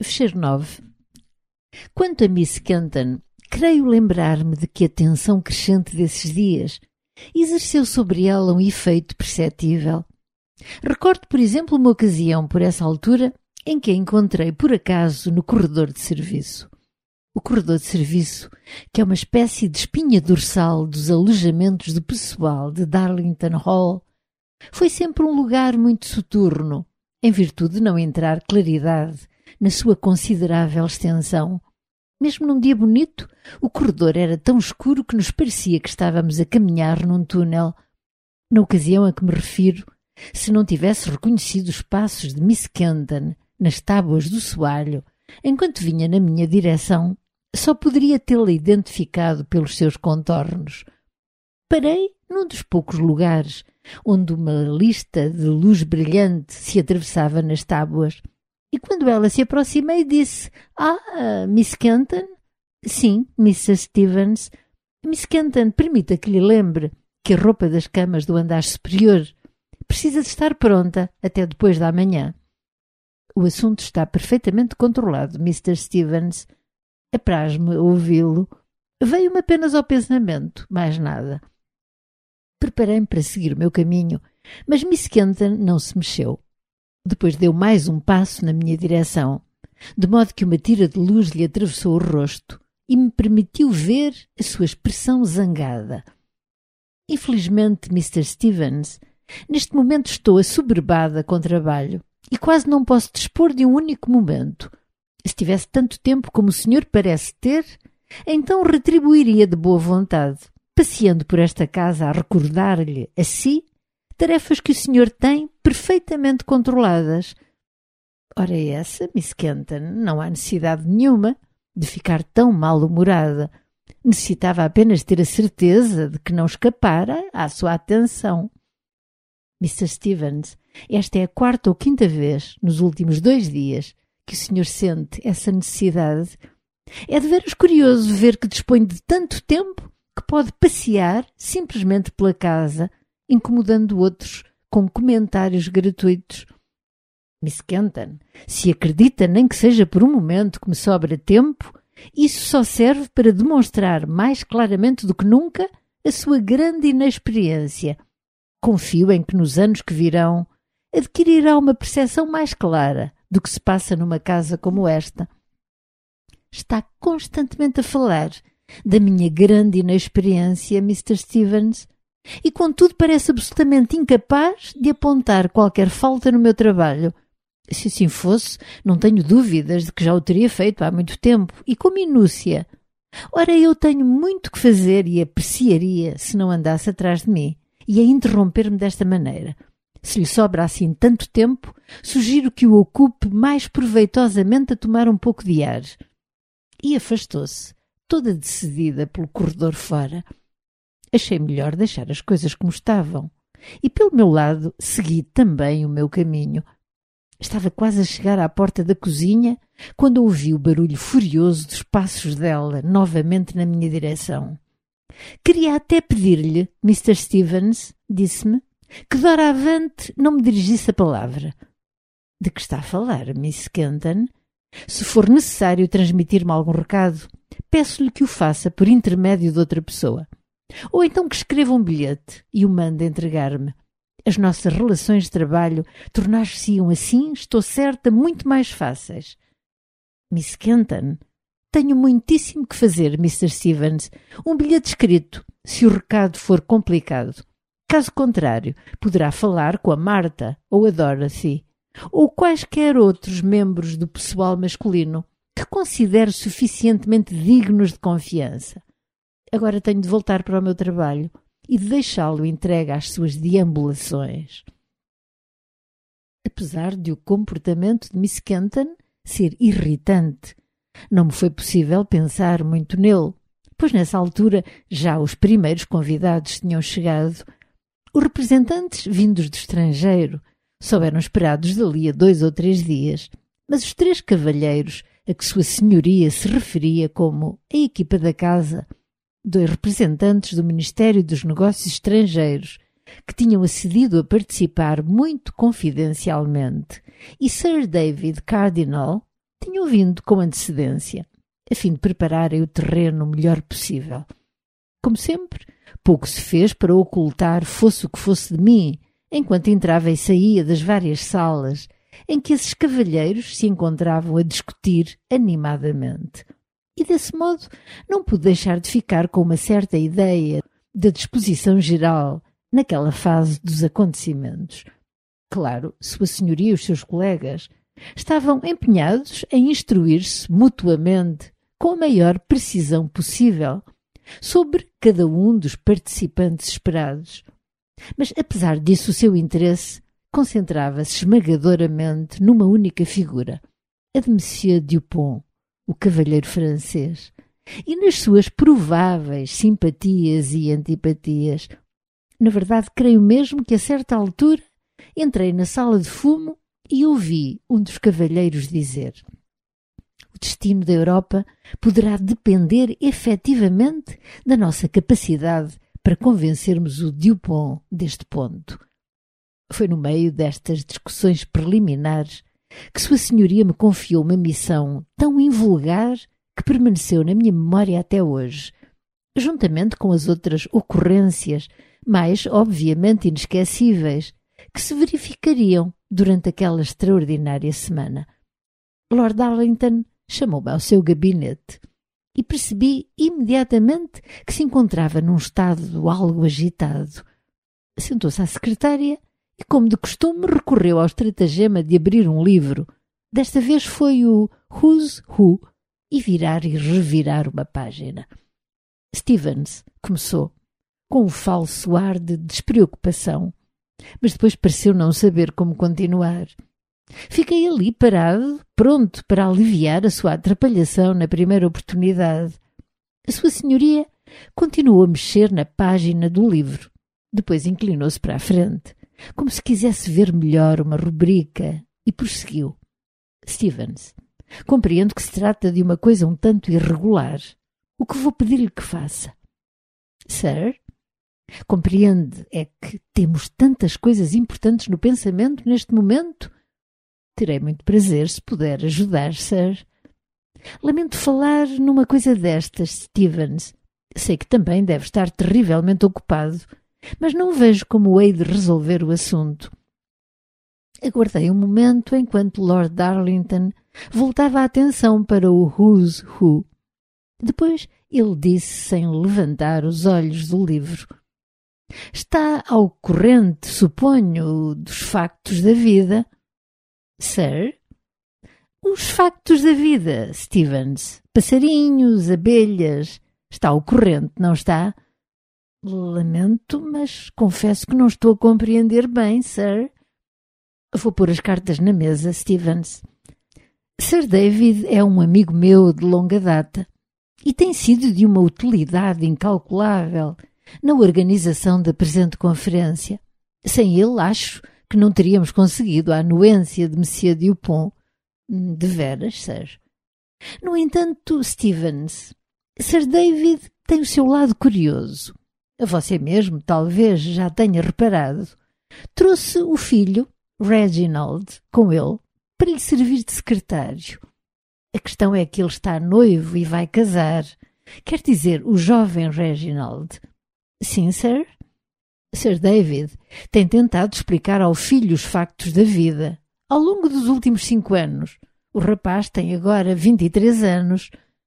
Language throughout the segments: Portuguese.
Fecheiro 9. Quanto a Miss Kenton, creio lembrar-me de que a tensão crescente desses dias exerceu sobre ela um efeito perceptível. Recordo, por exemplo, uma ocasião por essa altura em que a encontrei por acaso no corredor de serviço. O corredor de serviço, que é uma espécie de espinha dorsal dos alojamentos do pessoal de Darlington Hall, foi sempre um lugar muito soturno, em virtude de não entrar claridade na sua considerável extensão. Mesmo num dia bonito, o corredor era tão escuro que nos parecia que estávamos a caminhar num túnel. Na ocasião a que me refiro, se não tivesse reconhecido os passos de Miss Kenton nas tábuas do soalho, enquanto vinha na minha direção, só poderia tê-la identificado pelos seus contornos. Parei num dos poucos lugares onde uma lista de luz brilhante se atravessava nas tábuas, e quando ela se aproximei disse: Miss Kenton? Sim, Mrs. Stevens. Miss Kenton, permita que lhe lembre que a roupa das camas do andar superior precisa de estar pronta até depois da manhã. O assunto está perfeitamente controlado, Mr. Stevens. Apraz-me ouvi-lo. Veio-me apenas ao pensamento, mais nada. Preparei-me para seguir o meu caminho, mas Miss Kenton não se mexeu. Depois deu mais um passo na minha direção, de modo que uma tira de luz lhe atravessou o rosto e me permitiu ver a sua expressão zangada. Infelizmente, Mr. Stevens, neste momento estou assoberbada com trabalho e quase não posso dispor de um único momento. Se tivesse tanto tempo como o senhor parece ter, então retribuiria de boa vontade, passeando por esta casa a recordar-lhe, a si, tarefas que o senhor tem perfeitamente controladas. Ora essa, Miss Kenton, não há necessidade nenhuma de ficar tão mal-humorada. Necessitava apenas ter a certeza de que não escapara à sua atenção. Mr. Stevens, esta é a 4ª ou 5ª vez, nos últimos 2 dias, que o senhor sente essa necessidade. É de veras curioso ver que dispõe de tanto tempo que pode passear simplesmente pela casa, incomodando outros com comentários gratuitos. Miss Kenton, se acredita nem que seja por um momento que me sobra tempo, isso só serve para demonstrar mais claramente do que nunca a sua grande inexperiência. Confio em que nos anos que virão adquirirá uma percepção mais clara do que se passa numa casa como esta. Está constantemente a falar da minha grande inexperiência, Mr. Stevens, e contudo parece absolutamente incapaz de apontar qualquer falta no meu trabalho. Se assim fosse, não tenho dúvidas de que já o teria feito há muito tempo e com minúcia. Ora, eu tenho muito que fazer e apreciaria se não andasse atrás de mim e a interromper-me desta maneira. Se lhe sobra assim tanto tempo, sugiro que o ocupe mais proveitosamente a tomar um pouco de ar. E afastou-se, toda decidida pelo corredor fora. Achei melhor deixar as coisas como estavam e, pelo meu lado, segui também o meu caminho. Estava quase a chegar à porta da cozinha quando ouvi o barulho furioso dos passos dela novamente na minha direção. Queria até pedir-lhe, Mr. Stevens, disse-me, que doravante não me dirigisse a palavra. De que está a falar, Miss Kenton? Se for necessário transmitir-me algum recado, peço-lhe que o faça por intermédio de outra pessoa. Ou então que escreva um bilhete e o mande entregar-me. As nossas relações de trabalho tornar-se-iam assim, estou certa, muito mais fáceis. Miss Kenton, tenho muitíssimo que fazer, Mr. Stevens. Um bilhete escrito, se o recado for complicado. Caso contrário, poderá falar com a Marta ou a Dorothy, ou quaisquer outros membros do pessoal masculino que considero suficientemente dignos de confiança. Agora tenho de voltar para o meu trabalho e de deixá-lo entregue às suas deambulações. Apesar de o comportamento de Miss Kenton ser irritante, não me foi possível pensar muito nele, pois nessa altura já os primeiros convidados tinham chegado. Os representantes vindos do estrangeiro só eram esperados dali a 2 ou 3 dias, mas os 3 cavalheiros a que sua senhoria se referia como a equipa da casa, 2 representantes do Ministério dos Negócios Estrangeiros, que tinham acedido a participar muito confidencialmente, e Sir David Cardinal, Tinham vindo com antecedência, a fim de prepararem o terreno o melhor possível. Como sempre, pouco se fez para ocultar fosse o que fosse de mim, enquanto entrava e saía das várias salas em que esses cavalheiros se encontravam a discutir animadamente. E desse modo não pude deixar de ficar com uma certa ideia da disposição geral naquela fase dos acontecimentos. Claro, Sua Senhoria e os seus colegas estavam empenhados em instruir-se mutuamente com a maior precisão possível sobre cada um dos participantes esperados. Mas, apesar disso, o seu interesse concentrava-se esmagadoramente numa única figura, a de Monsieur Dupont, o cavalheiro francês, e nas suas prováveis simpatias e antipatias. Na verdade, creio mesmo que a certa altura entrei na sala de fumo e ouvi um dos cavalheiros dizer: o destino da Europa poderá depender efetivamente da nossa capacidade para convencermos o Dupont deste ponto. Foi no meio destas discussões preliminares que Sua Senhoria me confiou uma missão tão invulgar que permaneceu na minha memória até hoje, juntamente com as outras ocorrências mais obviamente inesquecíveis que se verificariam durante aquela extraordinária semana. Lord Darlington chamou-me ao seu gabinete e percebi imediatamente que se encontrava num estado algo agitado. Sentou-se à secretária e, como de costume, recorreu ao estratagema de abrir um livro. Desta vez foi o Who's Who e virar e revirar uma página. Stevens começou, com um falso ar de despreocupação, mas depois pareceu não saber como continuar. Fiquei ali parado, pronto para aliviar a sua atrapalhação na primeira oportunidade. A Sua Senhoria continuou a mexer na página do livro. Depois inclinou-se para a frente, como se quisesse ver melhor uma rubrica, e prosseguiu. Stevens, compreendo que se trata de uma coisa um tanto irregular. O que vou pedir-lhe que faça? Sir? Compreende é que temos tantas coisas importantes no pensamento neste momento? Terei muito prazer se puder ajudar, Sir. Lamento falar numa coisa destas, Stevens. Sei que também deve estar terrivelmente ocupado, mas não vejo como hei de resolver o assunto. Aguardei um momento enquanto Lord Darlington voltava a atenção para o Who's Who. Depois ele disse sem levantar os olhos do livro: Está ao corrente, suponho, dos factos da vida? Sir? Os factos da vida, Stevens. Passarinhos, abelhas. Está ao corrente, não está? Lamento, mas confesso que não estou a compreender bem, Sir. Vou pôr as cartas na mesa, Stevens. Sir David é um amigo meu de longa data e tem sido de uma utilidade incalculável na organização da presente conferência. Sem ele, acho que não teríamos conseguido a anuência de Monsieur Dupont. De veras, Sir. No entanto, Stevens, Sir David tem o seu lado curioso. Você mesmo, talvez, já tenha reparado. Trouxe o filho, Reginald, com ele, para lhe servir de secretário. A questão é que ele está noivo e vai casar. Quer dizer, o jovem Reginald. Sim, Sir? Sir David tem tentado explicar ao filho os factos da vida ao longo dos últimos 5 anos. O rapaz tem agora 23 anos.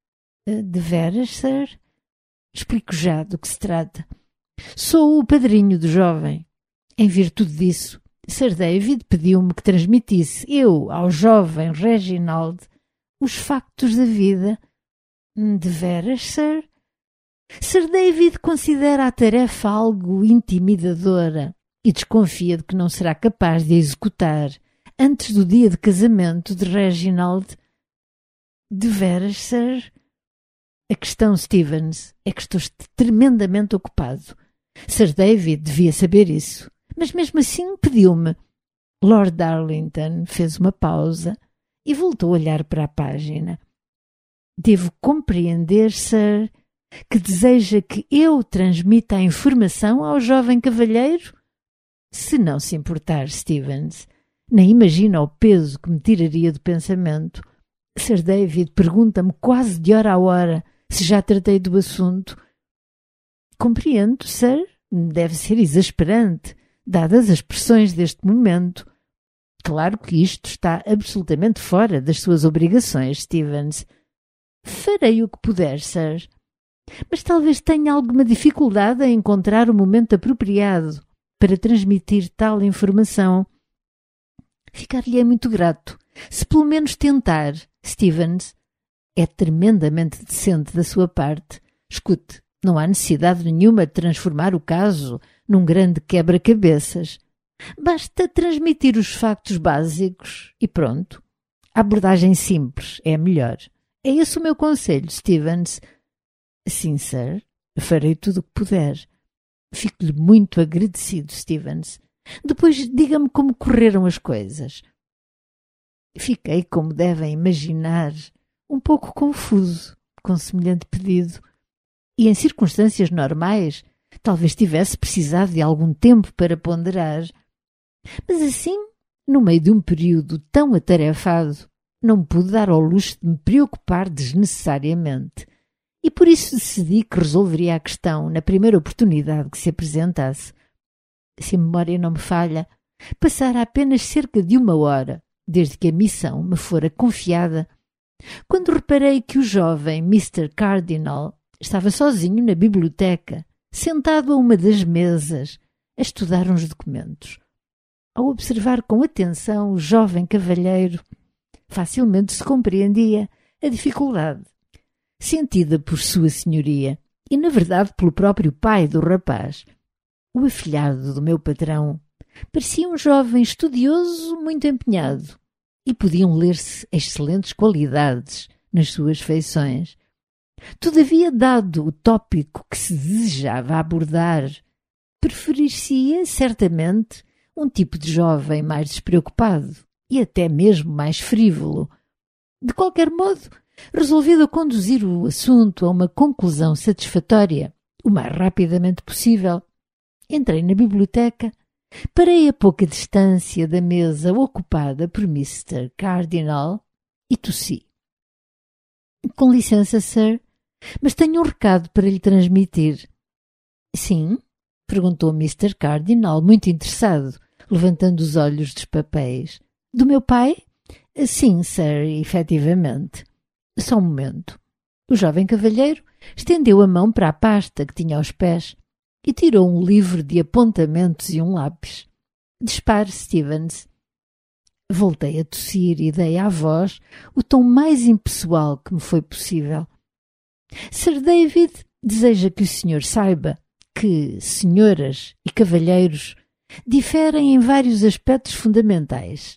De veras, Sir? Explico já do que se trata. Sou o padrinho do jovem. Em virtude disso, Sir David pediu-me que transmitisse eu ao jovem Reginald os factos da vida. De veras, Sir? Sir David considera a tarefa algo intimidadora e desconfia de que não será capaz de a executar antes do dia de casamento de Reginald. De veras, Sir? A questão, Stevens, é que estou tremendamente ocupado. Sir David devia saber isso, mas mesmo assim pediu-me. Lord Darlington fez uma pausa e voltou a olhar para a página. Devo compreender, Sir, que deseja que eu transmita a informação ao jovem cavalheiro? Se não se importar, Stevens, nem imagina o peso que me tiraria do pensamento. Sir David pergunta-me quase de hora a hora se já tratei do assunto. Compreendo, Sir. Deve ser exasperante, dadas as pressões deste momento. Claro que isto está absolutamente fora das suas obrigações, Stevens. Farei o que puder, Sir. Mas talvez tenha alguma dificuldade em encontrar o momento apropriado para transmitir tal informação. Ficar-lhe-é muito grato, se pelo menos tentar, Stevens. É tremendamente decente da sua parte. Escute, não há necessidade nenhuma de transformar o caso num grande quebra-cabeças. Basta transmitir os factos básicos e pronto. A abordagem simples é a melhor. É esse o meu conselho, Stevens. Sim, Sir. Farei tudo o que puder. Fico-lhe muito agradecido, Stevens. Depois diga-me como correram as coisas. Fiquei, como devem imaginar, um pouco confuso com semelhante pedido. E em circunstâncias normais, talvez tivesse precisado de algum tempo para ponderar. Mas assim, no meio de um período tão atarefado, não me pude dar ao luxo de me preocupar desnecessariamente. E por isso decidi que resolveria a questão na primeira oportunidade que se apresentasse. Se a memória não me falha, passara apenas cerca de 1 hora, desde que a missão me fora confiada, quando reparei que o jovem Mr. Cardinal estava sozinho na biblioteca, sentado a uma das mesas, a estudar uns documentos. Ao observar com atenção o jovem cavalheiro, facilmente se compreendia a dificuldade sentida por sua senhoria e, na verdade, pelo próprio pai do rapaz. O afilhado do meu patrão parecia um jovem estudioso muito empenhado e podiam ler-se excelentes qualidades nas suas feições. Todavia, dado o tópico que se desejava abordar, preferir-se-ia certamente um tipo de jovem mais despreocupado e até mesmo mais frívolo. De qualquer modo, resolvido a conduzir o assunto a uma conclusão satisfatória o mais rapidamente possível, entrei na biblioteca, parei a pouca distância da mesa ocupada por Mr. Cardinal e tossi. — Com licença, Sir, mas tenho um recado para lhe transmitir. — Sim? — perguntou Mr. Cardinal, muito interessado, levantando os olhos dos papéis. — Do meu pai? — Sim, Sir, efetivamente. — Só um momento. O jovem cavalheiro estendeu a mão para a pasta que tinha aos pés e tirou um livro de apontamentos e um lápis. — Dispare, Stevens. Voltei a tossir e dei à voz o tom mais impessoal que me foi possível. — Sir David deseja que o senhor saiba que senhoras e cavalheiros diferem em vários aspectos fundamentais.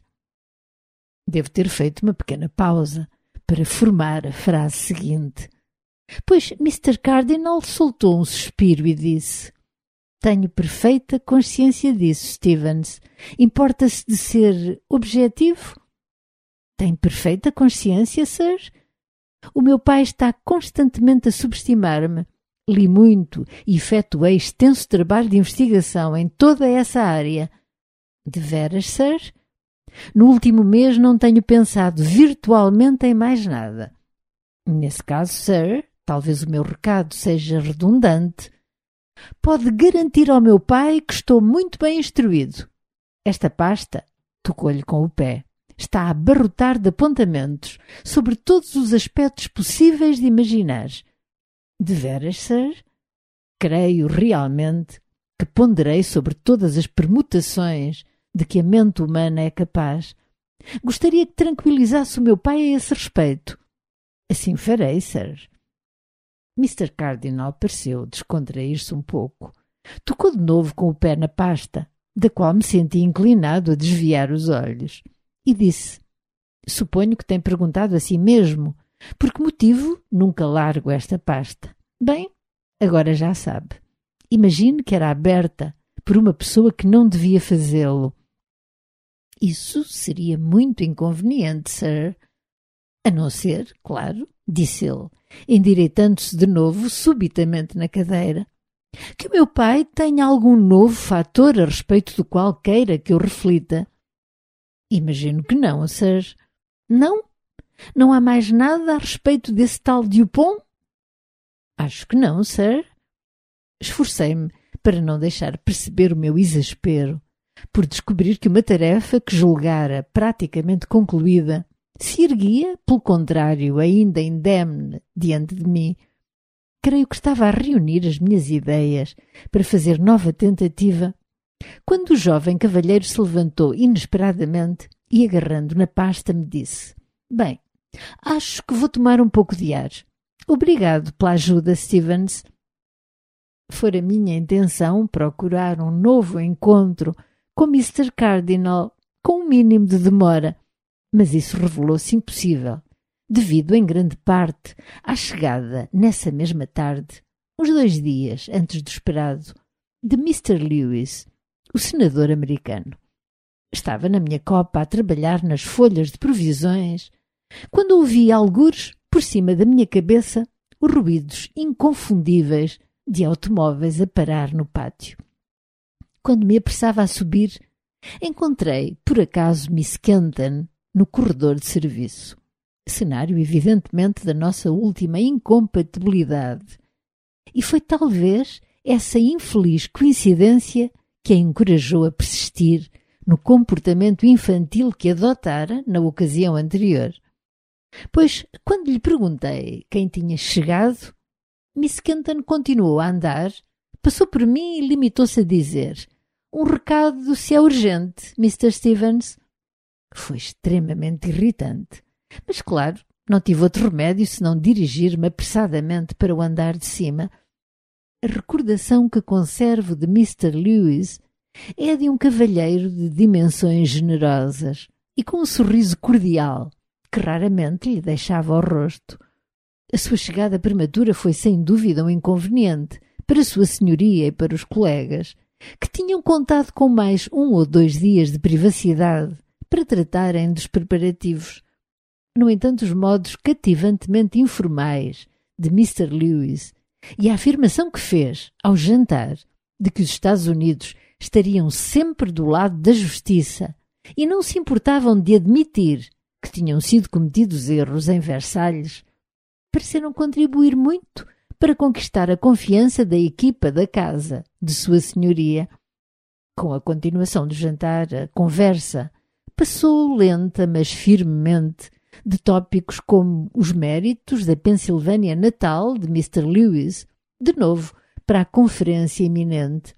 Devo ter feito uma pequena pausa para formar a frase seguinte, pois Mr. Cardinal soltou um suspiro e disse: — Tenho perfeita consciência disso, Stevens. Importa-se de ser objetivo? — Tem perfeita consciência, Sir? O meu pai está constantemente a subestimar-me. Li muito e efetuei extenso trabalho de investigação em toda essa área. — De veras, Sir? No último mês não tenho pensado virtualmente em mais nada. Nesse caso, Sir, talvez o meu recado seja redundante. Pode garantir ao meu pai que estou muito bem instruído. Esta pasta, tocou-lhe com o pé, está a abarrotar de apontamentos sobre todos os aspectos possíveis de imaginar. De veras, Sir? Creio realmente que ponderei sobre todas as permutações de que a mente humana é capaz. Gostaria que tranquilizasse o meu pai a esse respeito. Assim farei, Sir. Mr. Cardinal pareceu descontrair-se um pouco. Tocou de novo com o pé na pasta, da qual me senti inclinado a desviar os olhos, e disse: — Suponho que tem perguntado a si mesmo por que motivo nunca largo esta pasta. Bem, agora já sabe. Imagine que era aberta por uma pessoa que não devia fazê-lo. Isso seria muito inconveniente, Sir. A não ser, claro, disse ele, endireitando-se de novo subitamente na cadeira, que o meu pai tenha algum novo fator a respeito do qual queira que eu reflita. Imagino que não, Sir. Não? Não há mais nada a respeito desse tal Dupont? Acho que não, sir. Esforcei-me para não deixar perceber o meu exaspero por descobrir que uma tarefa que julgara praticamente concluída se erguia, pelo contrário, ainda indemne diante de mim. Creio que estava a reunir as minhas ideias para fazer nova tentativa, quando o jovem cavalheiro se levantou inesperadamente e, agarrando na pasta, me disse: Bem, acho que vou tomar um pouco de ar. Obrigado pela ajuda, Stevens. Fora minha intenção procurar um novo encontro com Mr. Cardinal com um mínimo de demora, mas isso revelou-se impossível, devido em grande parte à chegada, nessa mesma tarde, uns 2 dias antes do esperado, de Mr. Lewis, o senador americano. Estava na minha copa a trabalhar nas folhas de provisões, quando ouvi algures, por cima da minha cabeça, os ruídos inconfundíveis de automóveis a parar no pátio. Quando me apressava a subir, encontrei, por acaso, Miss Kenton no corredor de serviço. Cenário, evidentemente, da nossa última incompatibilidade. E foi talvez essa infeliz coincidência que a encorajou a persistir no comportamento infantil que adotara na ocasião anterior. Pois, quando lhe perguntei quem tinha chegado, Miss Kenton continuou a andar, passou por mim e limitou-se a dizer: Um recado se é urgente, Mr. Stevens. Foi extremamente irritante, mas claro, não tive outro remédio senão dirigir-me apressadamente para o andar de cima. A recordação que conservo de Mr. Lewis é a de um cavalheiro de dimensões generosas e com um sorriso cordial que raramente lhe deixava o rosto. A sua chegada prematura foi sem dúvida um inconveniente para sua senhoria e para os colegas, que tinham contado com mais 1 ou 2 dias de privacidade para tratarem dos preparativos. No entanto, os modos cativantemente informais de Mr. Lewis e a afirmação que fez ao jantar de que os Estados Unidos estariam sempre do lado da justiça e não se importavam de admitir que tinham sido cometidos erros em Versalhes, pareceram contribuir muito para conquistar a confiança da equipa da casa de sua senhoria. Com a continuação do jantar, a conversa passou lenta, mas firmemente, de tópicos como os méritos da Pensilvânia natal de Mr. Lewis, de novo para a conferência iminente.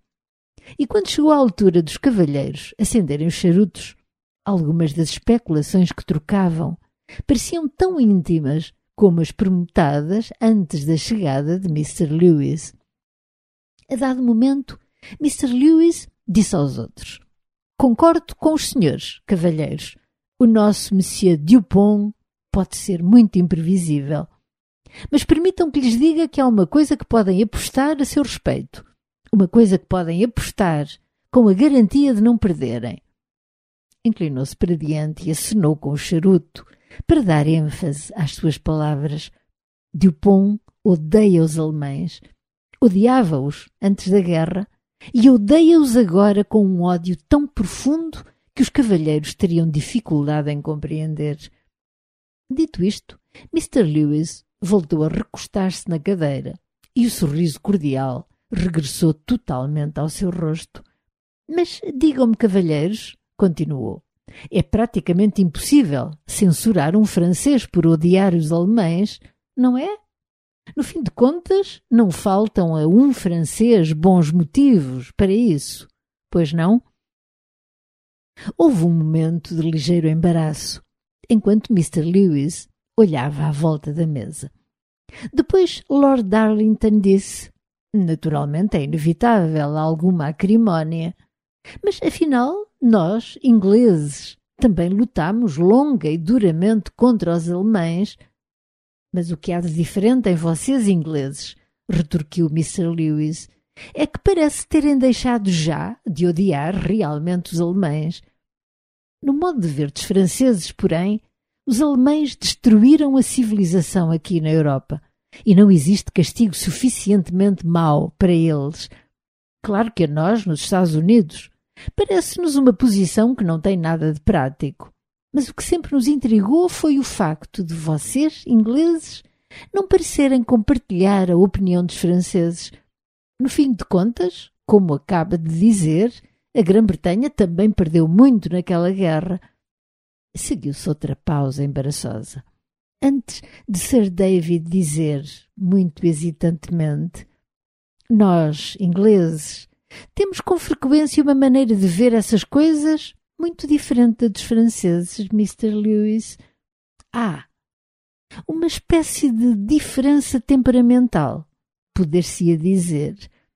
E quando chegou à altura dos cavalheiros acenderem os charutos, algumas das especulações que trocavam pareciam tão íntimas como as permutadas antes da chegada de Mr. Lewis. A dado momento, Mr. Lewis disse aos outros: Concordo com os senhores, cavalheiros. O nosso Monsieur Dupont pode ser muito imprevisível. Mas permitam que lhes diga que há uma coisa que podem apostar a seu respeito. Uma coisa que podem apostar com a garantia de não perderem. Inclinou-se para diante e acenou com o charuto para dar ênfase às suas palavras. Dupont odeia os alemães. Odiava-os antes da guerra e odeia-os agora com um ódio tão profundo que os cavalheiros teriam dificuldade em compreender. Dito isto, Mr. Lewis voltou a recostar-se na cadeira e o sorriso cordial regressou totalmente ao seu rosto. Mas digam-me, cavalheiros, continuou, é praticamente impossível censurar um francês por odiar os alemães, não é? No fim de contas, não faltam a um francês bons motivos para isso, pois não? Houve um momento de ligeiro embaraço, enquanto Mr. Lewis olhava à volta da mesa. Depois Lord Darlington disse: Naturalmente é inevitável alguma acrimónia, mas afinal nós, ingleses, também lutamos longa e duramente contra os alemães. Mas o que há de diferente em vocês, ingleses, retorquiu Mr. Lewis, é que parece terem deixado já de odiar realmente os alemães. No modo de ver dos franceses, porém, os alemães destruíram a civilização aqui na Europa e não existe castigo suficientemente mau para eles. Claro que a nós, nos Estados Unidos, parece-nos uma posição que não tem nada de prático. Mas o que sempre nos intrigou foi o facto de vocês, ingleses, não parecerem compartilhar a opinião dos franceses. No fim de contas, como acaba de dizer, a Grã-Bretanha também perdeu muito naquela guerra. Seguiu-se outra pausa embaraçosa. Antes de Sir David dizer, muito hesitantemente, nós, ingleses, temos com frequência uma maneira de ver essas coisas muito diferente da dos franceses, Mr. Lewis. Uma espécie de diferença temperamental, poder-se-ia dizer.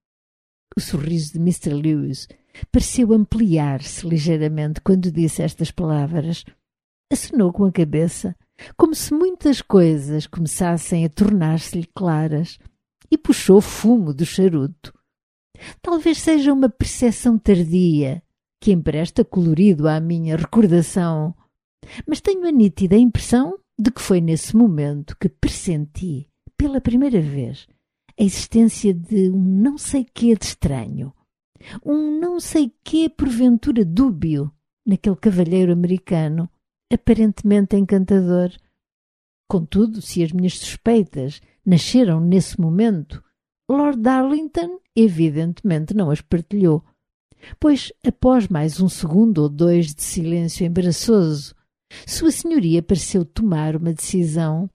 O sorriso de Mr. Lewis pareceu ampliar-se ligeiramente quando disse estas palavras. Acenou com a cabeça, como se muitas coisas começassem a tornar-se-lhe claras, e puxou fumo do charuto. Talvez seja uma percepção tardia, que empresta colorido à minha recordação, mas tenho a nítida impressão de que foi nesse momento que pressenti, pela primeira vez, a existência de um não sei quê de estranho, um não sei quê porventura dúbio naquele cavalheiro americano, aparentemente encantador. Contudo, se as minhas suspeitas nasceram nesse momento, Lord Darlington evidentemente não as partilhou, pois, após mais um segundo ou dois de silêncio embaraçoso, Sua Senhoria pareceu tomar uma decisão.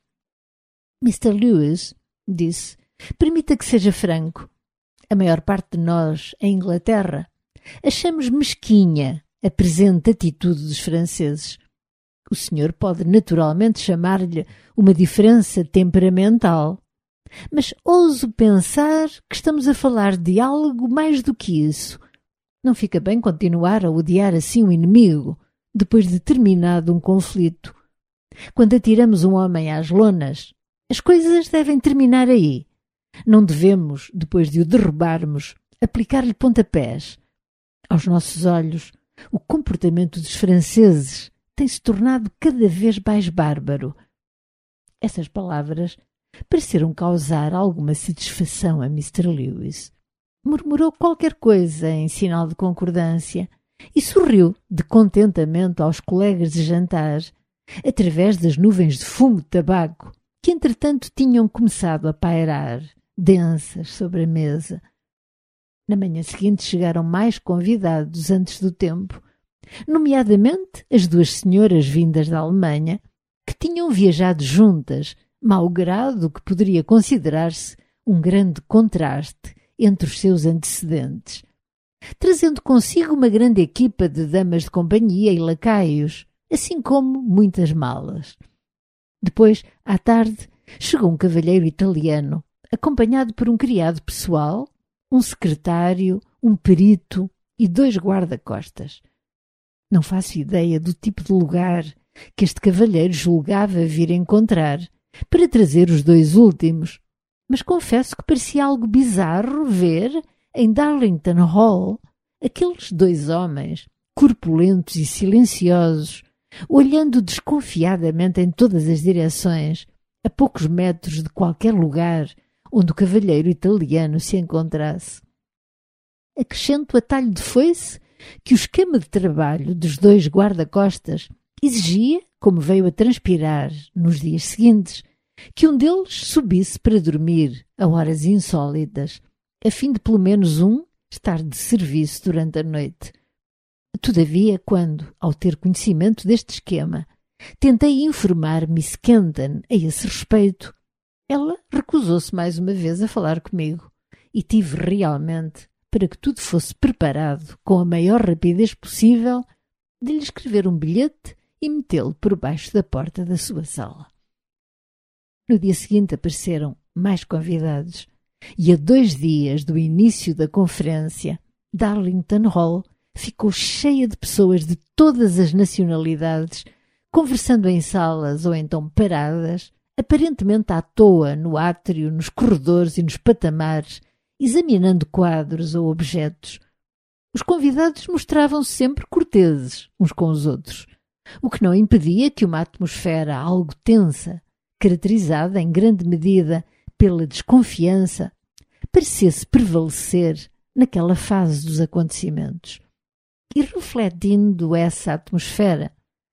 Mr. Lewis, disse, permita que seja franco. A maior parte de nós, em Inglaterra, achamos mesquinha a presente atitude dos franceses. O senhor pode naturalmente chamar-lhe uma diferença temperamental, mas ouso pensar que estamos a falar de algo mais do que isso. Não fica bem continuar a odiar assim o inimigo, depois de terminado um conflito. Quando atiramos um homem às lonas, as coisas devem terminar aí. Não devemos, depois de o derrubarmos, aplicar-lhe pontapés. Aos nossos olhos, o comportamento dos franceses tem-se tornado cada vez mais bárbaro. Essas palavras pareceram causar alguma satisfação a Mr. Lewis. Murmurou qualquer coisa em sinal de concordância e sorriu de contentamento aos colegas de jantar, através das nuvens de fumo de tabaco que, entretanto, tinham começado a pairar, densas, sobre a mesa. Na manhã seguinte chegaram mais convidados antes do tempo, nomeadamente as duas senhoras vindas da Alemanha, que tinham viajado juntas, malgrado o que poderia considerar-se um grande contraste entre os seus antecedentes, trazendo consigo uma grande equipa de damas de companhia e lacaios, assim como muitas malas. Depois, à tarde, chegou um cavalheiro italiano, acompanhado por um criado pessoal, um secretário, um perito e 2 guarda-costas. Não faço ideia do tipo de lugar que este cavalheiro julgava vir encontrar para trazer os 2 últimos, mas confesso que parecia algo bizarro ver, em Darlington Hall, aqueles 2 homens, corpulentos e silenciosos, olhando desconfiadamente em todas as direções, a poucos metros de qualquer lugar onde o cavalheiro italiano se encontrasse. Acrescento a talho de foice que o esquema de trabalho dos 2 guarda-costas exigia, como veio a transpirar nos dias seguintes, que um deles subisse para dormir a horas insólitas, a fim de pelo menos um estar de serviço durante a noite. Todavia, quando, ao ter conhecimento deste esquema, tentei informar Miss Kenton a esse respeito, ela recusou-se mais uma vez a falar comigo e tive realmente, para que tudo fosse preparado com a maior rapidez possível, de lhe escrever um bilhete e metê-lo por baixo da porta da sua sala. No dia seguinte apareceram mais convidados e a 2 dias do início da conferência, Darlington Hall ficou cheia de pessoas de todas as nacionalidades, conversando em salas ou então paradas, aparentemente à toa no átrio, nos corredores e nos patamares, examinando quadros ou objetos. Os convidados mostravam-se sempre corteses uns com os outros, o que não impedia que uma atmosfera algo tensa, caracterizada em grande medida pela desconfiança, parecesse prevalecer naquela fase dos acontecimentos. E refletindo essa atmosfera,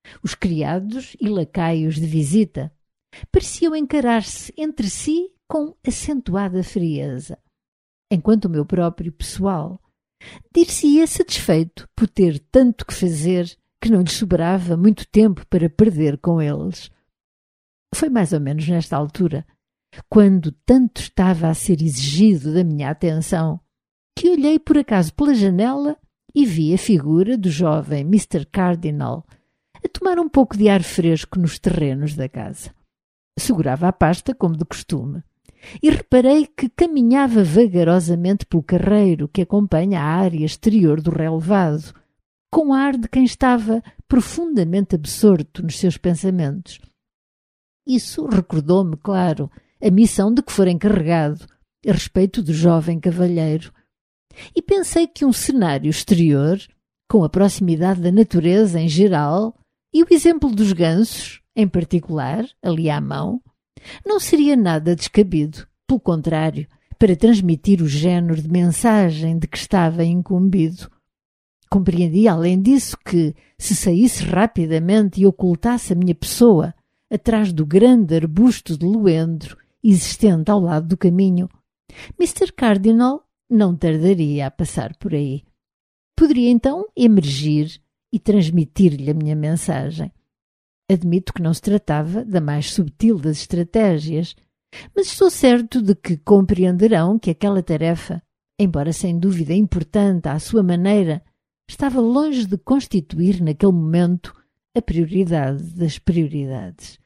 Os criados e lacaios de visita pareciam encarar-se entre si com acentuada frieza, enquanto o meu próprio pessoal dir-se-ia satisfeito por ter tanto que fazer que não lhe sobrava muito tempo para perder com eles. Foi mais ou menos nesta altura, quando tanto estava a ser exigido da minha atenção, que olhei por acaso pela janela e vi a figura do jovem Mr. Cardinal a tomar um pouco de ar fresco nos terrenos da casa. Segurava a pasta como de costume e reparei que caminhava vagarosamente pelo carreiro que acompanha a área exterior do relevado, com ar de quem estava profundamente absorto nos seus pensamentos. Isso recordou-me, claro, a missão de que fora encarregado a respeito do jovem cavalheiro, e pensei que um cenário exterior, com a proximidade da natureza em geral e o exemplo dos gansos, em particular, ali à mão, não seria nada descabido, pelo contrário, para transmitir o género de mensagem de que estava incumbido. Compreendi, além disso, que, se saísse rapidamente e ocultasse a minha pessoa atrás do grande arbusto de luendro existente ao lado do caminho, Mr. Cardinal não tardaria a passar por aí. Poderia então emergir e transmitir-lhe a minha mensagem. Admito que não se tratava da mais subtil das estratégias, mas estou certo de que compreenderão que aquela tarefa, embora sem dúvida importante à sua maneira, estava longe de constituir naquele momento a prioridade das prioridades.